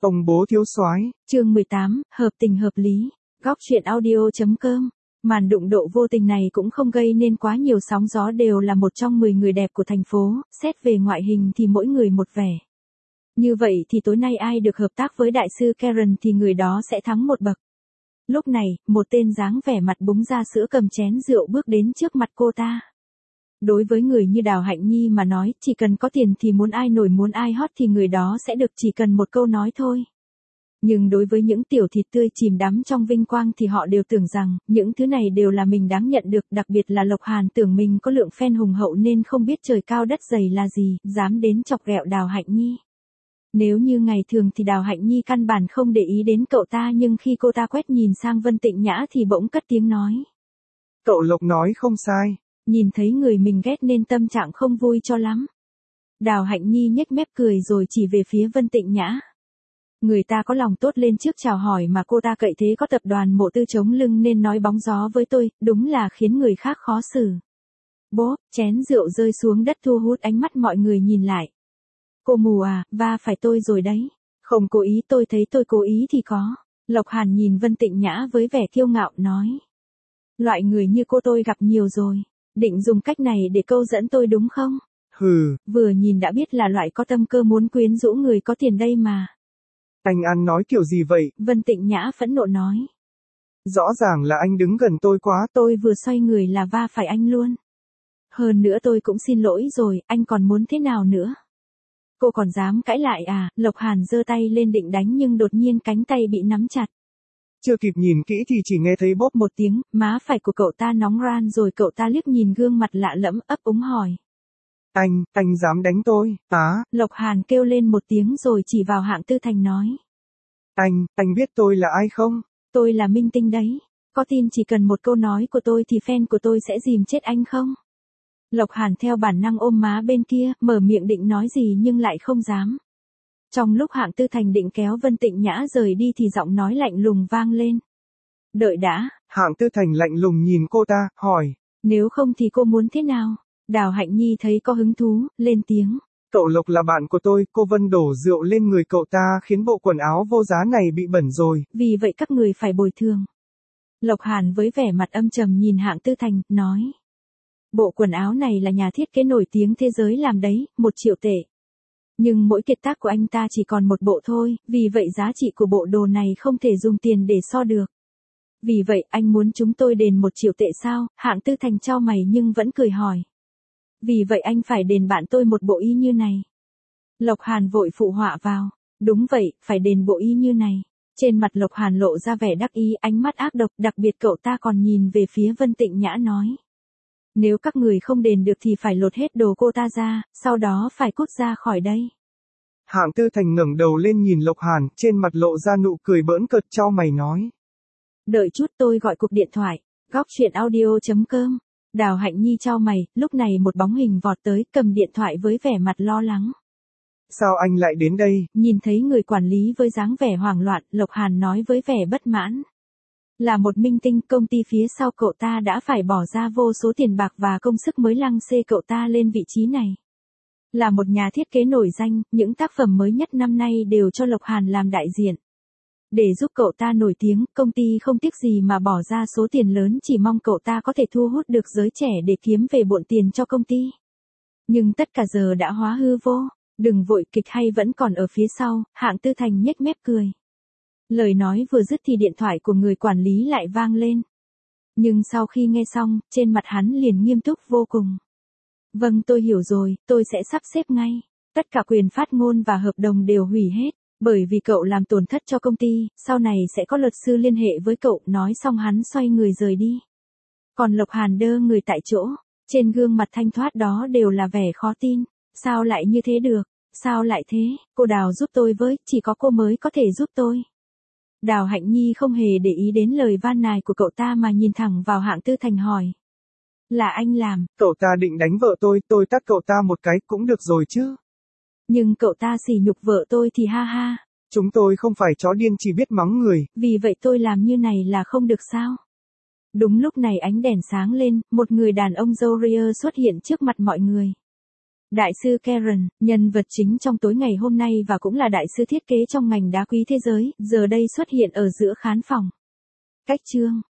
Ông bố thiếu soái. Chương 18, hợp tình hợp lý. Góc truyện audio.com. Màn đụng độ vô tình này cũng không gây nên quá nhiều sóng gió, đều là một trong 10 người đẹp của thành phố, xét về ngoại hình thì mỗi người một vẻ. Như vậy thì tối nay ai được hợp tác với đại sư Karen thì người đó sẽ thắng một bậc. Lúc này, một tên dáng vẻ mặt búng ra sữa cầm chén rượu bước đến trước mặt cô ta. Đối với người như Đào Hạnh Nhi mà nói, chỉ cần có tiền thì muốn ai nổi muốn ai hot thì người đó sẽ được, chỉ cần một câu nói thôi. Nhưng đối với những tiểu thịt tươi chìm đắm trong vinh quang thì họ đều tưởng rằng, những thứ này đều là mình đáng nhận được, đặc biệt là Lộc Hàn tưởng mình có lượng fan hùng hậu nên không biết trời cao đất dày là gì, dám đến chọc ghẹo Đào Hạnh Nhi. Nếu như ngày thường thì Đào Hạnh Nhi căn bản không để ý đến cậu ta, nhưng khi cô ta quét nhìn sang Vân Tịnh Nhã thì bỗng cất tiếng nói. Cậu Lộc nói không sai. Nhìn thấy người mình ghét nên tâm trạng không vui cho lắm. Đào Hạnh Nhi nhếch mép cười rồi chỉ về phía Vân Tịnh Nhã. Người ta có lòng tốt lên trước chào hỏi mà cô ta cậy thế có tập đoàn Mộ Tư chống lưng nên nói bóng gió với tôi, đúng là khiến người khác khó xử. Bốp, chén rượu rơi xuống đất thu hút ánh mắt mọi người nhìn lại. Cô mù à, va phải tôi rồi đấy. Không cố ý, tôi thấy tôi cố ý thì có. Lộc Hàn nhìn Vân Tịnh Nhã với vẻ kiêu ngạo nói. Loại người như cô tôi gặp nhiều rồi. Định dùng cách này để câu dẫn tôi đúng không? Hừ. Vừa nhìn đã biết là loại có tâm cơ muốn quyến rũ người có tiền đây mà. Anh ăn nói kiểu gì vậy? Vân Tịnh Nhã phẫn nộ nói. Rõ ràng là anh đứng gần tôi quá. Tôi vừa xoay người là va phải anh luôn. Hơn nữa tôi cũng xin lỗi rồi, anh còn muốn thế nào nữa? Cô còn dám cãi lại à? Lộc Hàn giơ tay lên định đánh nhưng đột nhiên cánh tay bị nắm chặt. Chưa kịp nhìn kỹ thì chỉ nghe thấy bốp một tiếng, má phải của cậu ta nóng ran rồi cậu ta liếc nhìn gương mặt lạ lẫm ấp úng hỏi. Anh dám đánh tôi, á? Lộc Hàn kêu lên một tiếng rồi chỉ vào Hạng Tư Thành nói. Anh biết tôi là ai không? Tôi là minh tinh đấy. Có tin chỉ cần một câu nói của tôi thì fan của tôi sẽ dìm chết anh không? Lộc Hàn theo bản năng ôm má bên kia, mở miệng định nói gì nhưng lại không dám. Trong lúc Hạng Tư Thành định kéo Vân Tịnh Nhã rời đi thì giọng nói lạnh lùng vang lên. Đợi đã. Hạng Tư Thành lạnh lùng nhìn cô ta, hỏi. Nếu không thì cô muốn thế nào? Đào Hạnh Nhi thấy có hứng thú, lên tiếng. Cậu Lộc là bạn của tôi, cô Vân đổ rượu lên người cậu ta khiến bộ quần áo vô giá này bị bẩn rồi. Vì vậy các người phải bồi thường. Lộc Hàn với vẻ mặt âm trầm nhìn Hạng Tư Thành, nói. Bộ quần áo này là nhà thiết kế nổi tiếng thế giới làm đấy, 1 triệu tệ. Nhưng mỗi kiệt tác của anh ta chỉ còn một bộ thôi, vì vậy giá trị của bộ đồ này không thể dùng tiền để so được. Vì vậy anh muốn chúng tôi đền 1 triệu tệ sao? Hạng Tư Thành chau mày nhưng vẫn cười hỏi. Vì vậy anh phải đền bạn tôi một bộ y như này. Lộc Hàn vội phụ họa vào. Đúng vậy, phải đền bộ y như này. Trên mặt Lộc Hàn lộ ra vẻ đắc ý, ánh mắt ác độc, đặc biệt cậu ta còn nhìn về phía Vân Tịnh Nhã nói. Nếu các người không đền được thì phải lột hết đồ cô ta ra, sau đó phải cút ra khỏi đây. Hạng Tư Thành ngẩng đầu lên nhìn Lộc Hàn, trên mặt lộ ra nụ cười bỡn cợt, chau mày nói. Đợi chút tôi gọi cuộc điện thoại. Góc truyện audio.com. Đào Hạnh Nhi chau mày, lúc này một bóng hình vọt tới, cầm điện thoại với vẻ mặt lo lắng. Sao anh lại đến đây? Nhìn thấy người quản lý với dáng vẻ hoảng loạn, Lộc Hàn nói với vẻ bất mãn. Là một minh tinh, công ty phía sau cậu ta đã phải bỏ ra vô số tiền bạc và công sức mới lăng xê cậu ta lên vị trí này. Là một nhà thiết kế nổi danh, những tác phẩm mới nhất năm nay đều cho Lộc Hàn làm đại diện. Để giúp cậu ta nổi tiếng, công ty không tiếc gì mà bỏ ra số tiền lớn chỉ mong cậu ta có thể thu hút được giới trẻ để kiếm về bộn tiền cho công ty. Nhưng tất cả giờ đã hóa hư vô, đừng vội, kịch hay vẫn còn ở phía sau. Hạng Tư Thành nhếch mép cười. Lời nói vừa dứt thì điện thoại của người quản lý lại vang lên. Nhưng sau khi nghe xong, trên mặt hắn liền nghiêm túc vô cùng. Vâng, tôi hiểu rồi, tôi sẽ sắp xếp ngay. Tất cả quyền phát ngôn và hợp đồng đều hủy hết. Bởi vì cậu làm tổn thất cho công ty, sau này sẽ có luật sư liên hệ với cậu. Nói xong hắn xoay người rời đi. Còn Lộc Hàn đơ người tại chỗ. Trên gương mặt thanh thoát đó đều là vẻ khó tin. Sao lại như thế được? Sao lại thế? Cô Đào giúp tôi với, chỉ có cô mới có thể giúp tôi. Đào Hạnh Nhi không hề để ý đến lời van nài của cậu ta mà nhìn thẳng vào Hạng Tư Thành hỏi. Là anh làm. Cậu ta định đánh vợ tôi tát cậu ta một cái cũng được rồi chứ. Nhưng cậu ta sỉ nhục vợ tôi thì ha ha. Chúng tôi không phải chó điên chỉ biết mắng người. Vì vậy tôi làm như này là không được sao? Đúng lúc này ánh đèn sáng lên, một người đàn ông râu ria xuất hiện trước mặt mọi người. Đại sư Karen, nhân vật chính trong tối ngày hôm nay và cũng là đại sư thiết kế trong ngành đá quý thế giới, giờ đây xuất hiện ở giữa khán phòng. Cách chương